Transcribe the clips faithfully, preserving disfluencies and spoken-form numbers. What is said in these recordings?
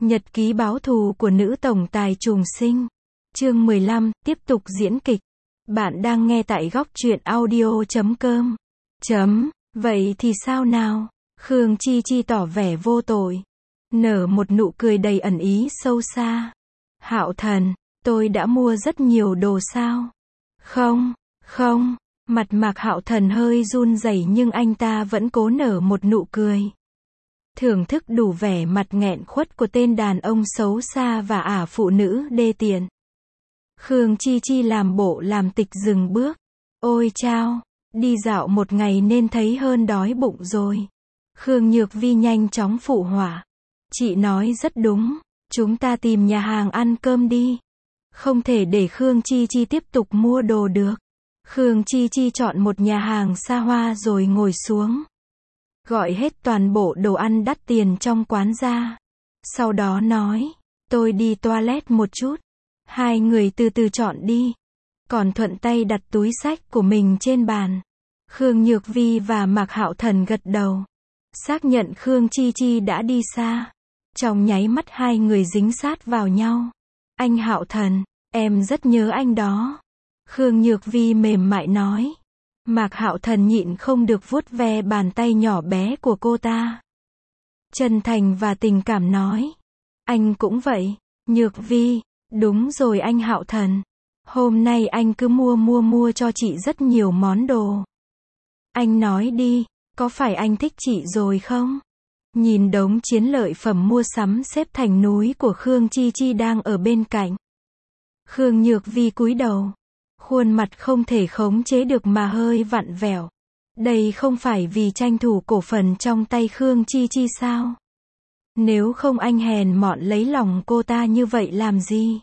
Nhật ký báo thù của nữ tổng tài trùng sinh. Chương mười lăm, tiếp tục diễn kịch. Bạn đang nghe tại góc truyện audio chấm com. Chấm, vậy thì sao nào? Khương Chi Chi tỏ vẻ vô tội. Nở một nụ cười đầy ẩn ý sâu xa. Hạo Thần, tôi đã mua rất nhiều đồ sao? Không, không, mặt Mạc Hạo Thần hơi run rẩy nhưng anh ta vẫn cố nở một nụ cười. Thưởng thức đủ vẻ mặt nghẹn khuất của tên đàn ông xấu xa và ả phụ nữ đê tiện. Khương Chi Chi làm bộ làm tịch dừng bước. Ôi chao, đi dạo một ngày nên thấy hơn đói bụng rồi. Khương Nhược Vi nhanh chóng phụ họa. Chị nói rất đúng, chúng ta tìm nhà hàng ăn cơm đi. Không thể để Khương Chi Chi tiếp tục mua đồ được. Khương Chi Chi chọn một nhà hàng xa hoa rồi ngồi xuống. Gọi hết toàn bộ đồ ăn đắt tiền trong quán ra. Sau đó nói, tôi đi toilet một chút. Hai người từ từ chọn đi. Còn thuận tay đặt túi xách của mình trên bàn. Khương Nhược Vi và Mạc Hạo Thần gật đầu. Xác nhận Khương Chi Chi đã đi xa. Trong nháy mắt hai người dính sát vào nhau. Anh Hạo Thần, em rất nhớ anh đó. Khương Nhược Vi mềm mại nói. Mạc Hạo Thần nhịn không được vuốt ve bàn tay nhỏ bé của cô ta. Chân thành và tình cảm nói. Anh cũng vậy, Nhược Vi, đúng rồi anh Hạo Thần. Hôm nay anh cứ mua mua mua cho chị rất nhiều món đồ. Anh nói đi, có phải anh thích chị rồi không? Nhìn đống chiến lợi phẩm mua sắm xếp thành núi của Khương Chi Chi đang ở bên cạnh. Khương Nhược Vi cúi đầu. Khuôn mặt không thể khống chế được mà hơi vặn vẹo. Đây không phải vì tranh thủ cổ phần trong tay Khương Chi Chi sao? Nếu không anh hèn mọn lấy lòng cô ta như vậy làm gì?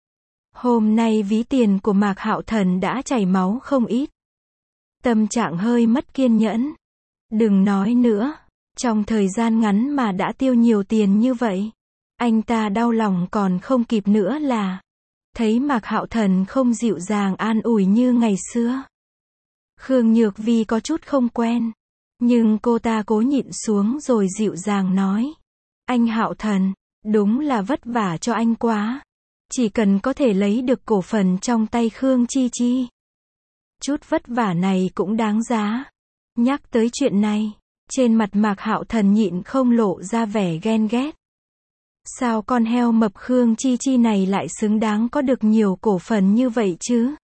Hôm nay ví tiền của Mạc Hạo Thần đã chảy máu không ít. Tâm trạng hơi mất kiên nhẫn. Đừng nói nữa. Trong thời gian ngắn mà đã tiêu nhiều tiền như vậy. Anh ta đau lòng còn không kịp nữa là. Thấy Mạc Hạo Thần không dịu dàng an ủi như ngày xưa. Khương Nhược Vi có chút không quen. Nhưng cô ta cố nhịn xuống rồi dịu dàng nói. Anh Hạo Thần, đúng là vất vả cho anh quá. Chỉ cần có thể lấy được cổ phần trong tay Khương Chi Chi. Chút vất vả này cũng đáng giá. Nhắc tới chuyện này, trên mặt Mạc Hạo Thần nhịn không lộ ra vẻ ghen ghét. Sao con heo mập Khương Chi Chi này lại xứng đáng có được nhiều cổ phần như vậy chứ?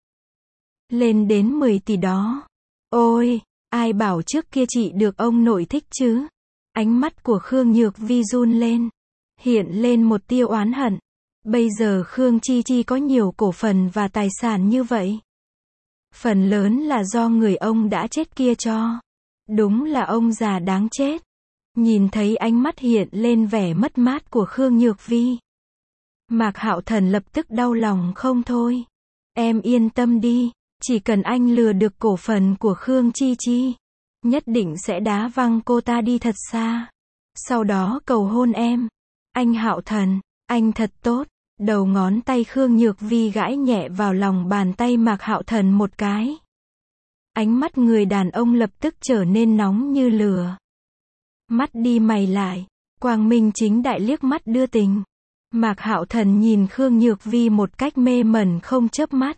Lên đến mười tỷ đó. Ôi, ai bảo trước kia chị được ông nội thích chứ? Ánh mắt của Khương Nhược Vi run lên. Hiện lên một tia oán hận. Bây giờ Khương Chi Chi có nhiều cổ phần và tài sản như vậy. Phần lớn là do người ông đã chết kia cho. Đúng là ông già đáng chết. Nhìn thấy ánh mắt hiện lên vẻ mất mát của Khương Nhược Vi. Mạc Hạo Thần lập tức đau lòng không thôi. Em yên tâm đi, chỉ cần anh lừa được cổ phần của Khương Chi Chi, nhất định sẽ đá văng cô ta đi thật xa. Sau đó cầu hôn em. Anh Hạo Thần, anh thật tốt. Đầu ngón tay Khương Nhược Vi gãi nhẹ vào lòng bàn tay Mạc Hạo Thần một cái. Ánh mắt người đàn ông lập tức trở nên nóng như lửa. Mắt đi mày lại, quang minh chính đại liếc mắt đưa tình. Mạc Hạo Thần nhìn Khương Nhược Vi một cách mê mẩn không chớp mắt.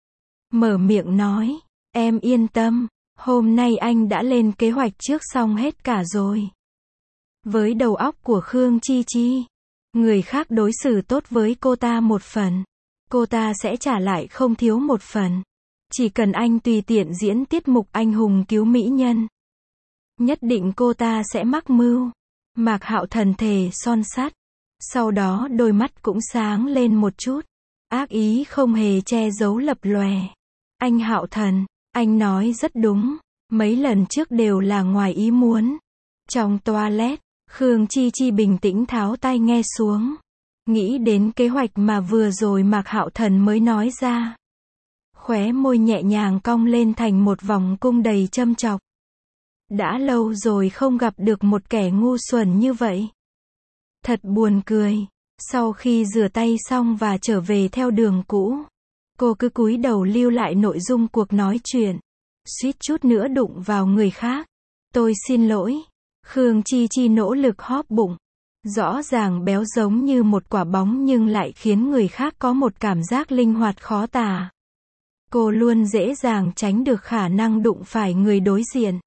Mở miệng nói, em yên tâm, hôm nay anh đã lên kế hoạch trước xong hết cả rồi. Với đầu óc của Khương Chi Chi, người khác đối xử tốt với cô ta một phần, cô ta sẽ trả lại không thiếu một phần. Chỉ cần anh tùy tiện diễn tiết mục anh hùng cứu mỹ nhân, nhất định cô ta sẽ mắc mưu. Mạc Hạo Thần thề son sắt. Sau đó đôi mắt cũng sáng lên một chút. Ác ý không hề che giấu lập lòe. Anh Hạo Thần, anh nói rất đúng. Mấy lần trước đều là ngoài ý muốn. Trong toilet, Khương Chi Chi bình tĩnh tháo tai nghe xuống. Nghĩ đến kế hoạch mà vừa rồi Mạc Hạo Thần mới nói ra. Khóe môi nhẹ nhàng cong lên thành một vòng cung đầy châm chọc. Đã lâu rồi không gặp được một kẻ ngu xuẩn như vậy. Thật buồn cười. Sau khi rửa tay xong và trở về theo đường cũ, cô cứ cúi đầu lưu lại nội dung cuộc nói chuyện. Suýt chút nữa đụng vào người khác. Tôi xin lỗi. Khương Chi Chi nỗ lực hóp bụng. Rõ ràng béo giống như một quả bóng nhưng lại khiến người khác có một cảm giác linh hoạt khó tả. Cô luôn dễ dàng tránh được khả năng đụng phải người đối diện.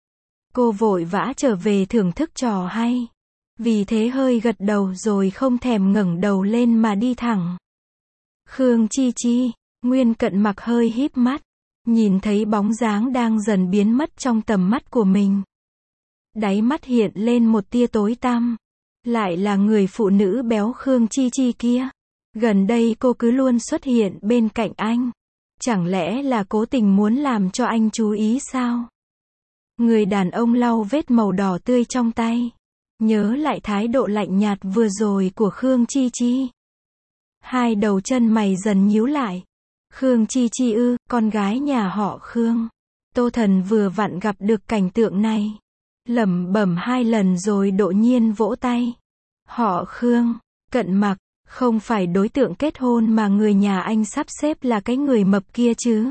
Cô vội vã trở về thưởng thức trò hay. Vì thế hơi gật đầu rồi không thèm ngẩng đầu lên mà đi thẳng. Khương Chi Chi, Nguyên Cận Mặc hơi híp mắt, nhìn thấy bóng dáng đang dần biến mất trong tầm mắt của mình. Đáy mắt hiện lên một tia tối tăm. Lại là người phụ nữ béo Khương Chi Chi kia. Gần đây cô cứ luôn xuất hiện bên cạnh anh. Chẳng lẽ là cố tình muốn làm cho anh chú ý sao? Người đàn ông lau vết màu đỏ tươi trong tay. Nhớ lại thái độ lạnh nhạt vừa rồi của Khương Chi Chi. Hai đầu chân mày dần nhíu lại. Khương Chi Chi ư, con gái nhà họ Khương. Tô Thần vừa vặn gặp được cảnh tượng này. Lẩm bẩm hai lần rồi đột nhiên vỗ tay. Họ Khương, Cận Mặc, không phải đối tượng kết hôn mà người nhà anh sắp xếp là cái người mập kia chứ?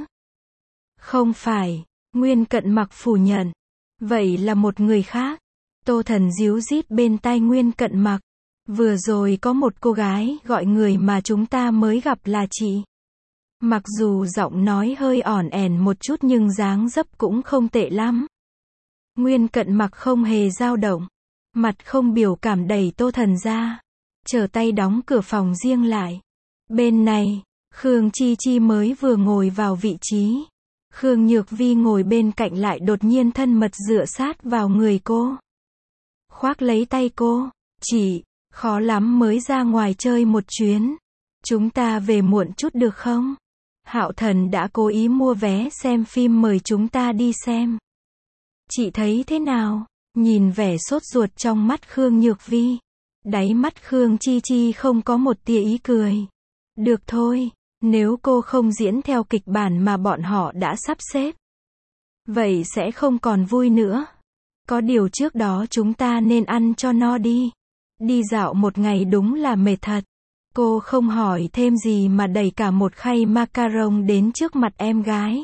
Không phải, Nguyên Cận Mặc phủ nhận. Vậy là một người khác. Tô Thần díu dít bên tai Nguyên Cận Mặc. Vừa rồi có một cô gái gọi người mà chúng ta mới gặp là chị. Mặc dù giọng nói hơi ỏn ẻn một chút nhưng dáng dấp cũng không tệ lắm. Nguyên Cận Mặc không hề dao động. Mặt không biểu cảm đẩy Tô Thần ra. Trở tay đóng cửa phòng riêng lại. Bên này, Khương Chi Chi mới vừa ngồi vào vị trí. Khương Nhược Vi ngồi bên cạnh lại đột nhiên thân mật dựa sát vào người cô. Khoác lấy tay cô. Chị, khó lắm mới ra ngoài chơi một chuyến. Chúng ta về muộn chút được không? Hạo Thần đã cố ý mua vé xem phim mời chúng ta đi xem. Chị thấy thế nào? Nhìn vẻ sốt ruột trong mắt Khương Nhược Vi. Đáy mắt Khương Chi Chi không có một tia ý cười. Được thôi, nếu cô không diễn theo kịch bản mà bọn họ đã sắp xếp. Vậy sẽ không còn vui nữa. Có điều trước đó chúng ta nên ăn cho no đi. Đi dạo một ngày đúng là mệt thật. Cô không hỏi thêm gì mà đẩy cả một khay macaron đến trước mặt em gái.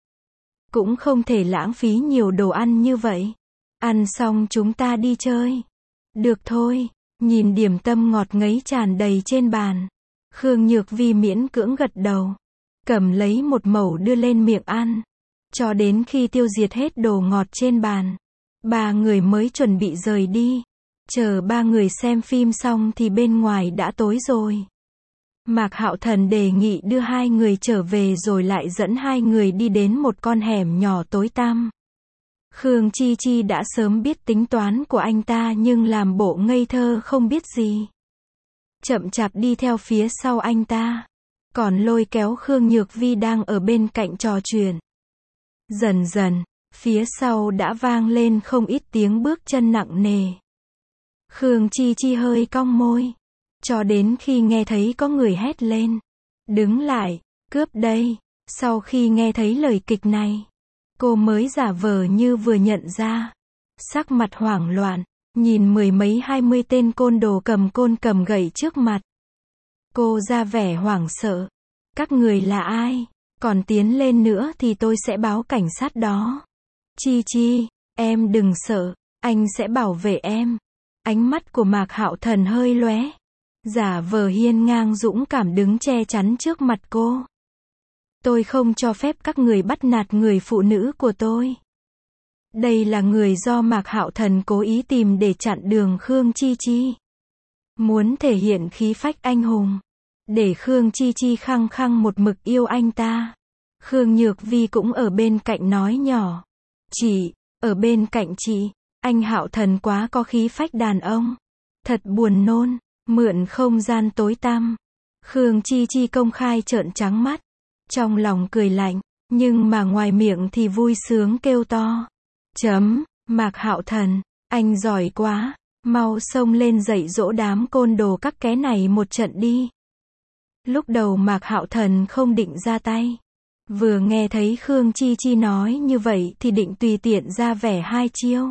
Cũng không thể lãng phí nhiều đồ ăn như vậy. Ăn xong chúng ta đi chơi. Được thôi, nhìn điểm tâm ngọt ngấy tràn đầy trên bàn. Khương Nhược Vi miễn cưỡng gật đầu. Cầm lấy một mẩu đưa lên miệng ăn. Cho đến khi tiêu diệt hết đồ ngọt trên bàn. Ba người mới chuẩn bị rời đi. Chờ ba người xem phim xong thì bên ngoài đã tối rồi. Mạc Hạo Thần đề nghị đưa hai người trở về rồi lại dẫn hai người đi đến một con hẻm nhỏ tối tăm. Khương Chi Chi đã sớm biết tính toán của anh ta nhưng làm bộ ngây thơ không biết gì. Chậm chạp đi theo phía sau anh ta. Còn lôi kéo Khương Nhược Vi đang ở bên cạnh trò chuyện. Dần dần, phía sau đã vang lên không ít tiếng bước chân nặng nề. Khương Chi Chi hơi cong môi. Cho đến khi nghe thấy có người hét lên. Đứng lại, cướp đây. Sau khi nghe thấy lời kịch này, cô mới giả vờ như vừa nhận ra. Sắc mặt hoảng loạn, nhìn mười mấy hai mươi tên côn đồ cầm côn cầm gậy trước mặt. Cô ra vẻ hoảng sợ. Các người là ai? Còn tiến lên nữa thì tôi sẽ báo cảnh sát đó. Chi Chi, em đừng sợ, anh sẽ bảo vệ em. Ánh mắt của Mạc Hạo Thần hơi lóe. Giả vờ hiên ngang dũng cảm đứng che chắn trước mặt cô. Tôi không cho phép các người bắt nạt người phụ nữ của tôi. Đây là người do Mạc Hạo Thần cố ý tìm để chặn đường Khương Chi Chi. Muốn thể hiện khí phách anh hùng. Để Khương Chi Chi khăng khăng một mực yêu anh ta. Khương Nhược Vi cũng ở bên cạnh nói nhỏ. Chị, ở bên cạnh chị, anh Hạo Thần quá có khí phách đàn ông. Thật buồn nôn, mượn không gian tối tăm. Khương Chi Chi công khai trợn trắng mắt. Trong lòng cười lạnh, nhưng mà ngoài miệng thì vui sướng kêu to. Chấm, Mạc Hạo Thần, anh giỏi quá, mau xông lên dạy dỗ đám côn đồ các ké này một trận đi. Lúc đầu Mạc Hạo Thần không định ra tay. Vừa nghe thấy Khương Chi Chi nói như vậy thì định tùy tiện ra vẻ hai chiêu.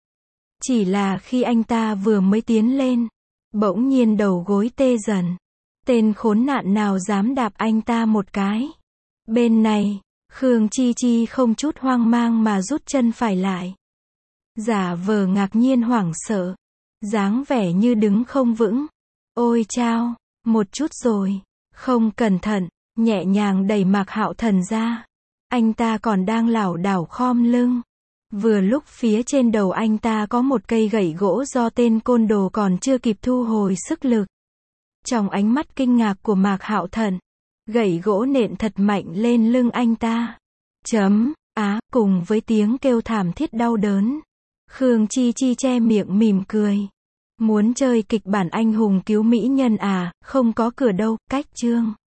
Chỉ là khi anh ta vừa mới tiến lên, bỗng nhiên đầu gối tê dần. Tên khốn nạn nào dám đạp anh ta một cái. Bên này, Khương Chi Chi không chút hoang mang mà rút chân phải lại. Giả vờ ngạc nhiên hoảng sợ. dáng vẻ như đứng không vững. Ôi chao, một chút rồi. Không cẩn thận, nhẹ nhàng đẩy Mạc Hạo Thần ra. Anh ta còn đang lảo đảo khom lưng. Vừa lúc phía trên đầu anh ta có một cây gậy gỗ do tên côn đồ còn chưa kịp thu hồi sức lực. Trong ánh mắt kinh ngạc của Mạc Hạo Thần, gậy gỗ nện thật mạnh lên lưng anh ta. Chấm, á, cùng với tiếng kêu thảm thiết đau đớn. Khương Chi Chi che miệng mỉm cười. Muốn chơi kịch bản anh hùng cứu mỹ nhân à, không có cửa đâu, cách chương.